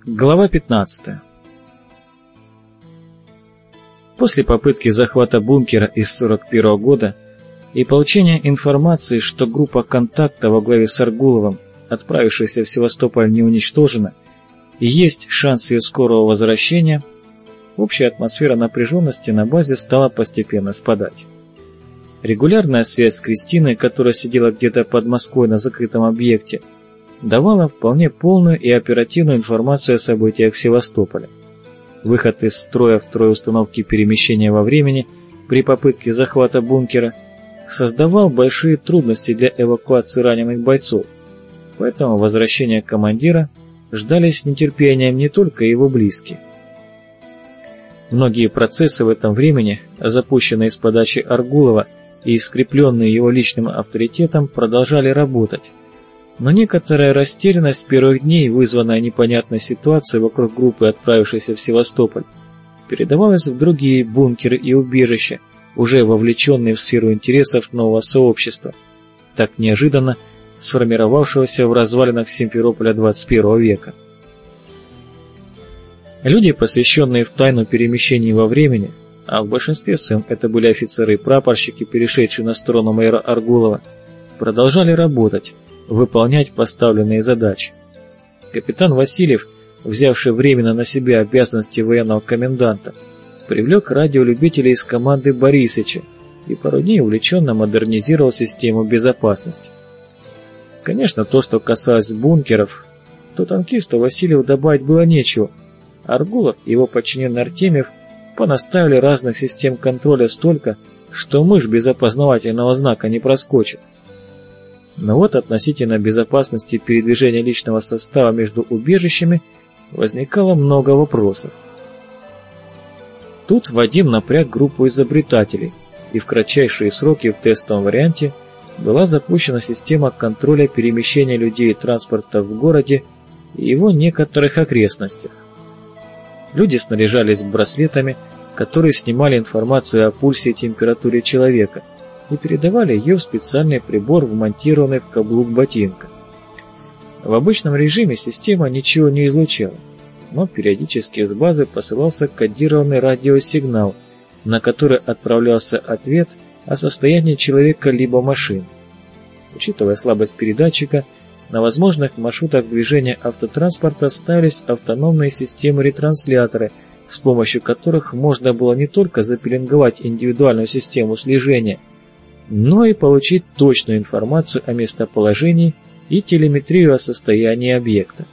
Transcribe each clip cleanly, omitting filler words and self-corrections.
Глава 15. После попытки захвата бункера из 1941 года и получения информации, что группа контакта во главе с Аргуловым, отправившаяся в Севастополь, не уничтожена, и есть шанс ее скорого возвращения, общая атмосфера напряженности на базе стала постепенно спадать. Регулярная связь с Кристиной, которая сидела где-то под Москвой на закрытом объекте, давала вполне полную и оперативную информацию о событиях в Севастополе. Выход из строя второй установки перемещения во времени при попытке захвата бункера создавал большие трудности для эвакуации раненых бойцов, поэтому возвращение командира ждали с нетерпением не только его близкие. Многие процессы в этом времени, запущенные с подачи Аргулова и скрепленные его личным авторитетом, продолжали работать. Но некоторая растерянность с первых дней, вызванная непонятной ситуацией вокруг группы, отправившейся в Севастополь, передавалась в другие бункеры и убежища, уже вовлеченные в сферу интересов нового сообщества, так неожиданно сформировавшегося в развалинах Симферополя 21 века. Люди, посвященные в тайну перемещений во времени, а в большинстве своем это были офицеры и прапорщики, перешедшие на сторону майора Аргулова, продолжали работать, выполнять поставленные задачи. Капитан Васильев, взявший временно на себя обязанности военного коменданта, привлек радиолюбителей из команды Борисыча и пару дней увлеченно модернизировал систему безопасности. Конечно, то, что касалось бункеров, то танкисту Васильеву добавить было нечего. Аргулов и его подчиненный Артемьев понаставили разных систем контроля столько, что мышь без опознавательного знака не проскочит. Но вот относительно безопасности передвижения личного состава между убежищами возникало много вопросов. Тут Вадим напряг группу изобретателей, и в кратчайшие сроки в тестовом варианте была запущена система контроля перемещения людей и транспорта в городе и его некоторых окрестностях. Люди снаряжались браслетами, которые снимали информацию о пульсе и температуре человека, и передавали ее в специальный прибор, вмонтированный в каблук ботинка. В обычном режиме система ничего не излучала, но периодически с базы посылался кодированный радиосигнал, на который отправлялся ответ о состоянии человека либо машины. Учитывая слабость передатчика, на возможных маршрутах движения автотранспорта ставились автономные системы-ретрансляторы, с помощью которых можно было не только запеленговать индивидуальную систему слежения, но и получить точную информацию о местоположении и телеметрию о состоянии объекта.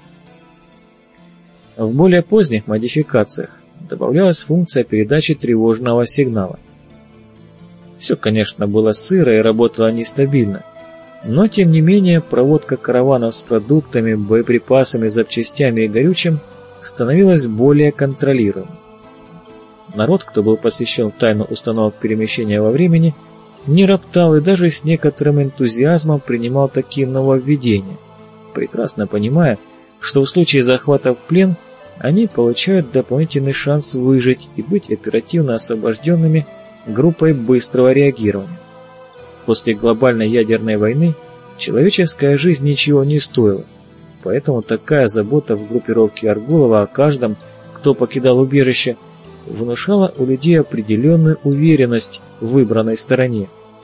В более поздних модификациях добавлялась функция передачи тревожного сигнала. Все, конечно, было сыро и работало нестабильно, но тем не менее проводка караванов с продуктами, боеприпасами, запчастями и горючим становилась более контролируемой. Народ, кто был посвящен в тайну установок перемещения во времени, не роптал и даже с некоторым энтузиазмом принимал такие нововведения, прекрасно понимая, что в случае захвата в плен они получают дополнительный шанс выжить и быть оперативно освобожденными группой быстрого реагирования. После глобальной ядерной войны человеческая жизнь ничего не стоила, поэтому такая забота в группировке Аргулова о каждом, кто покидал убежище, внушала у людей определенную уверенность в выбранной стороне.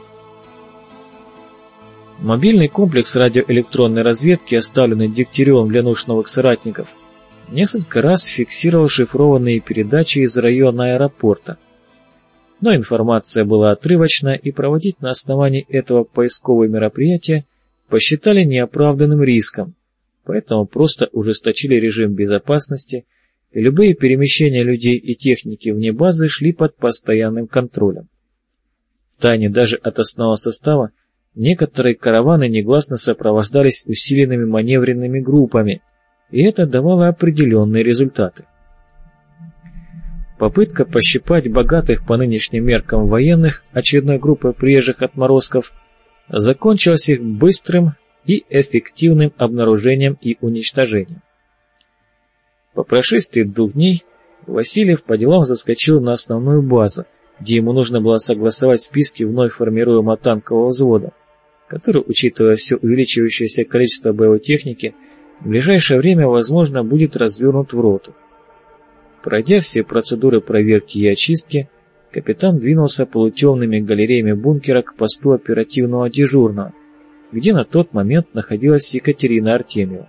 Мобильный комплекс радиоэлектронной разведки, оставленный Дегтяревым для нужд новых соратников, несколько раз фиксировал шифрованные передачи из района аэропорта. Но информация была отрывочная, и проводить на основании этого поисковые мероприятия посчитали неоправданным риском, поэтому просто ужесточили режим безопасности, и любые перемещения людей и техники вне базы шли под постоянным контролем. Втайне даже от основного состава некоторые караваны негласно сопровождались усиленными маневренными группами, и это давало определенные результаты. Попытка пощипать богатых по нынешним меркам военных очередной группой приезжих отморозков закончилась их быстрым и эффективным обнаружением и уничтожением. По прошествии 2 дней Васильев по делам заскочил на основную базу, где ему нужно было согласовать списки вновь формируемого танкового взвода, который, учитывая все увеличивающееся количество боевой техники, в ближайшее время, возможно, будет развернут в роту. Пройдя все процедуры проверки и очистки, капитан двинулся полутемными галереями бункера к посту оперативного дежурного, где на тот момент находилась Екатерина Артемьева.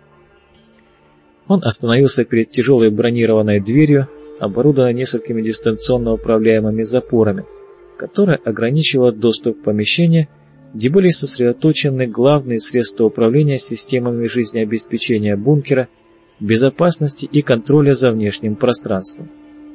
Он остановился перед тяжелой бронированной дверью, оборудованной несколькими дистанционно управляемыми запорами, которая ограничивала доступ в помещение, где были сосредоточены главные средства управления системами жизнеобеспечения бункера, безопасности и контроля за внешним пространством.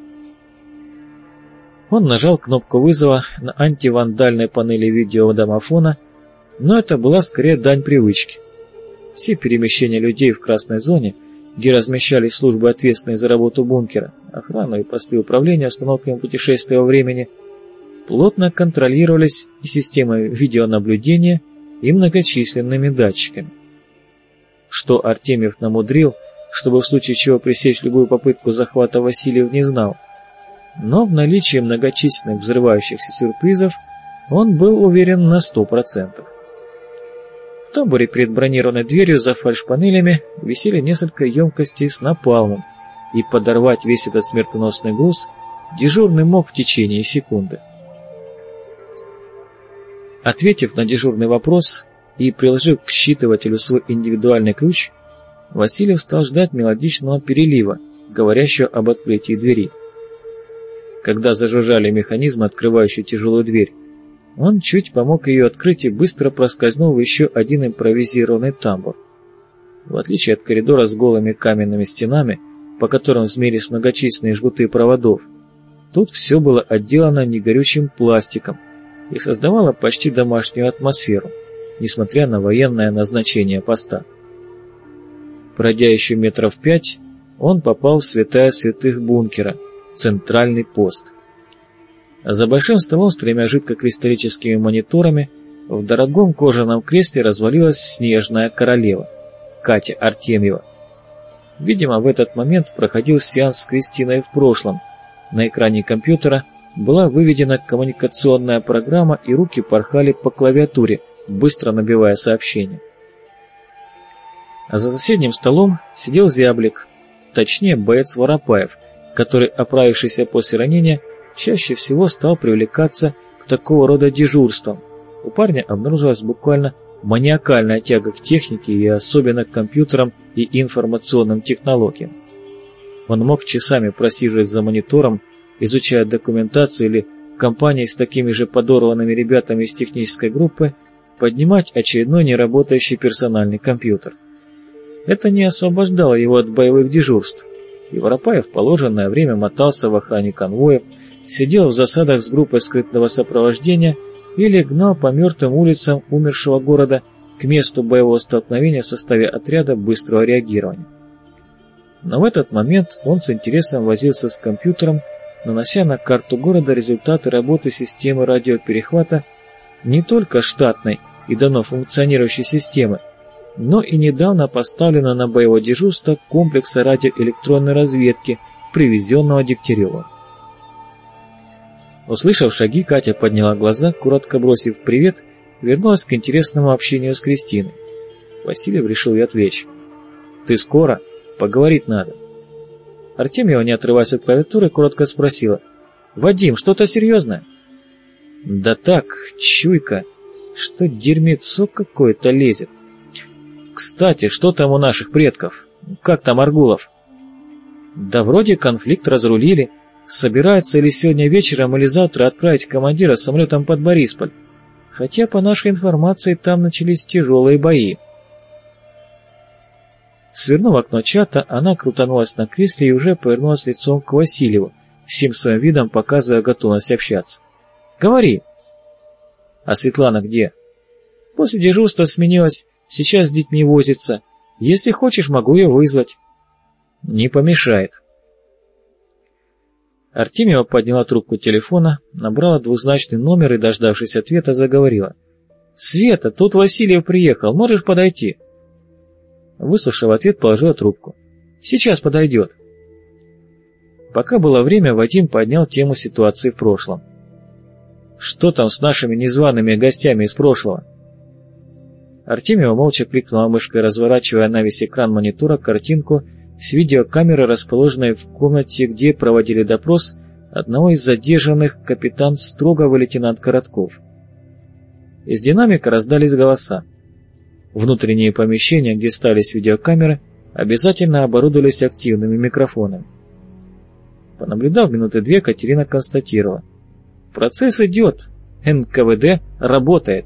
Он нажал кнопку вызова на антивандальной панели видеодомофона, но это была скорее дань привычки. Все перемещения людей в красной зоне, где размещались службы, ответственные за работу бункера, охрану и посты управления установками путешествия во времени, плотно контролировались и системой видеонаблюдения, и многочисленными датчиками. Что Артемьев намудрил, чтобы в случае чего пресечь любую попытку захвата, Васильев не знал, но в наличии многочисленных взрывающихся сюрпризов он был уверен на 100%. В тамбуре перед бронированной дверью за фальшпанелями висели несколько емкостей с напалмом, и подорвать весь этот смертоносный груз дежурный мог в течение секунды. Ответив на дежурный вопрос и приложив к считывателю свой индивидуальный ключ, Васильев стал ждать мелодичного перелива, говорящего об открытии двери. Когда зажужжали механизмы, открывающие тяжелую дверь, он чуть помог ее открыть и быстро проскользнул в еще один импровизированный тамбур. В отличие от коридора с голыми каменными стенами, по которым змеились многочисленные жгуты проводов, тут все было отделано негорючим пластиком и создавало почти домашнюю атмосферу, несмотря на военное назначение поста. Пройдя еще метров 5, он попал в святая святых бункера, центральный пост. За большим столом с 3 жидкокристаллическими мониторами в дорогом кожаном кресле развалилась снежная королева, Катя Артемьева. Видимо, в этот момент проходил сеанс с Кристиной в прошлом. На экране компьютера была выведена коммуникационная программа, и руки порхали по клавиатуре, быстро набивая сообщения. А за соседним столом сидел зяблик, точнее боец Воропаев, который, оправившийся после ранения, чаще всего стал привлекаться к такого рода дежурствам. У парня обнаружилась буквально маниакальная тяга к технике и особенно к компьютерам и информационным технологиям. Он мог часами просиживать за монитором, изучая документацию, или в компании с такими же подорванными ребятами из технической группы поднимать очередной неработающий персональный компьютер. Это не освобождало его от боевых дежурств, и Воропаев в положенное время мотался в охране конвоев, сидел в засадах с группой скрытного сопровождения или гнал по мертвым улицам умершего города к месту боевого столкновения в составе отряда быстрого реагирования. Но в этот момент он с интересом возился с компьютером, нанося на карту города результаты работы системы радиоперехвата не только штатной и давно функционирующей системы, но и недавно поставлено на боевое дежурство комплекса радиоэлектронной разведки, привезенного Дегтяревым. Услышав шаги, Катя подняла глаза, коротко бросив «привет», вернулась к интересному общению с Кристиной. Васильев решил ей отвлечь. «Ты скоро? Поговорить надо». Артемьева, не отрываясь от клавиатуры, коротко спросила: «Вадим, что-то серьезное?» «Да так, чуйка, что дерьмецо какое-то лезет. Кстати, что там у наших предков? Как там Аргулов?» «Да вроде конфликт разрулили. Собирается или сегодня вечером, или завтра отправить командира самолетом под Борисполь. Хотя, по нашей информации, там начались тяжелые бои». Свернув окно чата, она крутанулась на кресле и уже повернулась лицом к Васильеву, всем своим видом показывая готовность общаться. «Говори». «А Светлана где?» «После дежурства сменилась, сейчас с детьми возится. Если хочешь, могу ее вызвать». «Не помешает». Артемьева подняла трубку телефона, набрала двузначный номер и, дождавшись ответа, заговорила. «Света, тут Васильев приехал, можешь подойти?» Выслушав ответ, положила трубку. «Сейчас подойдет». Пока было время, Вадим поднял тему ситуации в прошлом. «Что там с нашими незваными гостями из прошлого?» Артемьева молча кликнула мышкой, разворачивая на весь экран монитора картинку с видеокамеры, расположенной в комнате, где проводили допрос одного из задержанных, капитан Строгов и лейтенант Коротков. Из динамика раздались голоса. Внутренние помещения, где ставились видеокамеры, обязательно оборудовались активными микрофонами. Понаблюдав минуты две, Катерина констатировала: «Процесс идет, НКВД работает».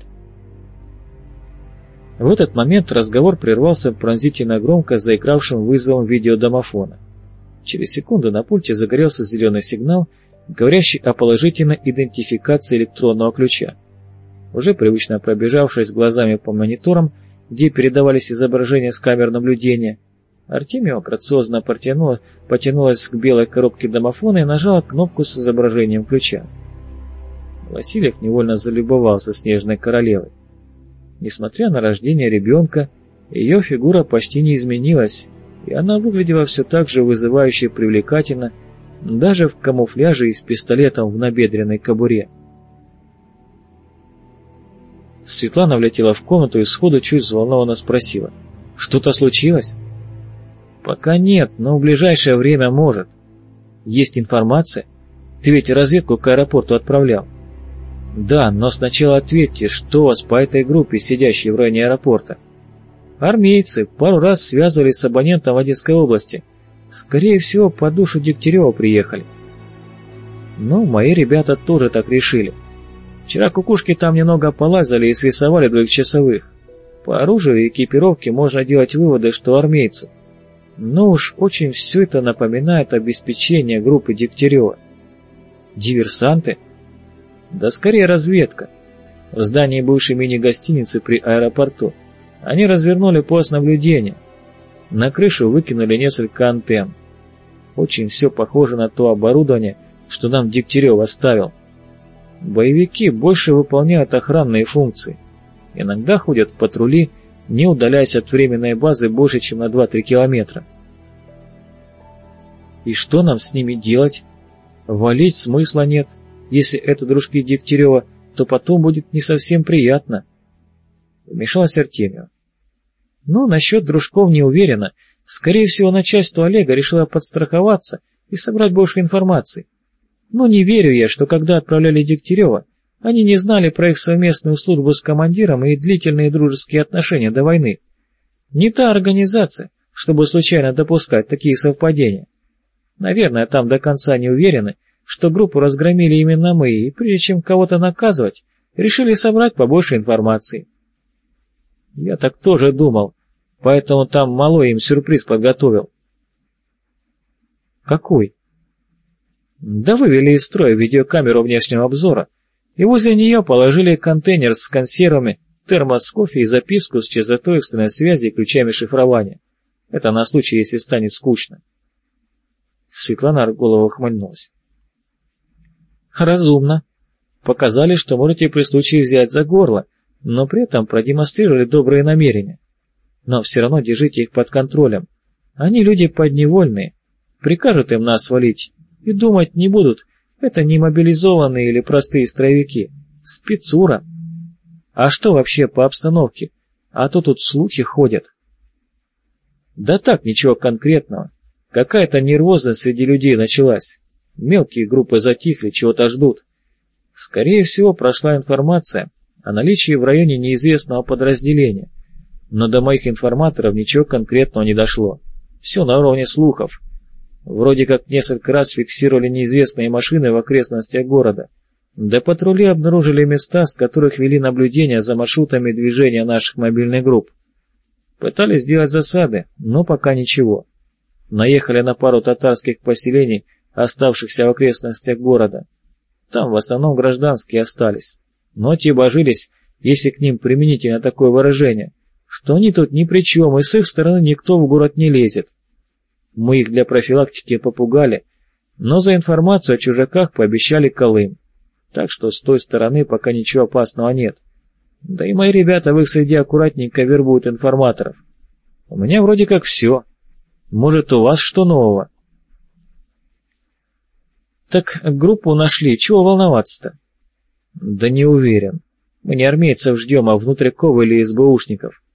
В этот момент разговор прервался пронзительно громко заигравшим вызовом видеодомофона. Через секунду на пульте загорелся зеленый сигнал, говорящий о положительной идентификации электронного ключа. Уже привычно пробежавшись глазами по мониторам, где передавались изображения с камер наблюдения, Артемьева грациозно потянулась к белой коробке домофона и нажала кнопку с изображением ключа. Васильев невольно залюбовался снежной королевой. Несмотря на рождение ребенка, ее фигура почти не изменилась, и она выглядела все так же вызывающе привлекательно, даже в камуфляже и с пистолетом в набедренной кобуре. Светлана влетела в комнату и сходу чуть взволнованно спросила: «Что-то случилось?» «Пока нет, но в ближайшее время может. Есть информация? Ты ведь разведку к аэропорту отправлял?» «Да, но сначала ответьте, что у вас по этой группе, сидящей в районе аэропорта?» «Армейцы пару раз связывались с абонентом в Одесской области. Скорее всего, по душу Дегтярева приехали». «Ну, мои ребята тоже так решили. Вчера кукушки там немного полазали и срисовали двухчасовых. По оружию и экипировке можно делать выводы, что армейцы. Но уж очень все это напоминает обеспечение группы Дегтярева». «Диверсанты?» «Да скорее разведка. В здании бывшей мини-гостиницы при аэропорту они развернули пост наблюдения. На крышу выкинули несколько антенн. Очень все похоже на то оборудование, что нам Дегтярев оставил. Боевики больше выполняют охранные функции. Иногда ходят в патрули, не удаляясь от временной базы больше, чем на 2-3 километра». «И что нам с ними делать? Валить смысла нет. Если это дружки Дегтярева, то потом будет не совсем приятно». Вмешалась Артемьева. «Ну, насчет дружков не уверена. Скорее всего, начальство Олега решило подстраховаться и собрать больше информации. Но не верю я, что когда отправляли Дегтярева, они не знали про их совместную службу с командиром и длительные дружеские отношения до войны. Не та организация, чтобы случайно допускать такие совпадения. Наверное, там до конца не уверены, что группу разгромили именно мы, и прежде чем кого-то наказывать, решили собрать побольше информации». «Я так тоже думал, поэтому там малой им сюрприз подготовил». «Какой?» «Да вывели из строя видеокамеру внешнего обзора, и возле нее положили контейнер с консервами, термос с кофе и записку с частотой экстренной связи и ключами шифрования. Это на случай, если станет скучно». Светлана голову ухмыльнулась. «Разумно. Показали, что можете при случае взять за горло, но при этом продемонстрировали добрые намерения. Но все равно держите их под контролем. Они люди подневольные. Прикажут им нас свалить и думать не будут, это не мобилизованные или простые строевики. Спецура. А что вообще по обстановке? А то тут слухи ходят». «Да так, ничего конкретного. Какая-то нервозность среди людей началась. Мелкие группы затихли, чего-то ждут. Скорее всего, прошла информация о наличии в районе неизвестного подразделения, но до моих информаторов ничего конкретного не дошло. Все на уровне слухов. Вроде как несколько раз фиксировали неизвестные машины в окрестностях города. Да патрули обнаружили места, с которых вели наблюдение за маршрутами движения наших мобильных групп. Пытались сделать засады, но пока ничего. Наехали на пару татарских поселений, оставшихся в окрестностях города. Там в основном гражданские остались. Но те божились, если к ним применительно такое выражение, что они тут ни при чем, и с их стороны никто в город не лезет. Мы их для профилактики попугали, но за информацию о чужаках пообещали Колым. Так что с той стороны пока ничего опасного нет. Да и мои ребята в их среде аккуратненько вербуют информаторов. У меня вроде как все. Может, у вас что нового?» «Так группу нашли, чего волноваться-то?» «Да не уверен. Мы не армейцев ждем, а внутриков или СБУшников.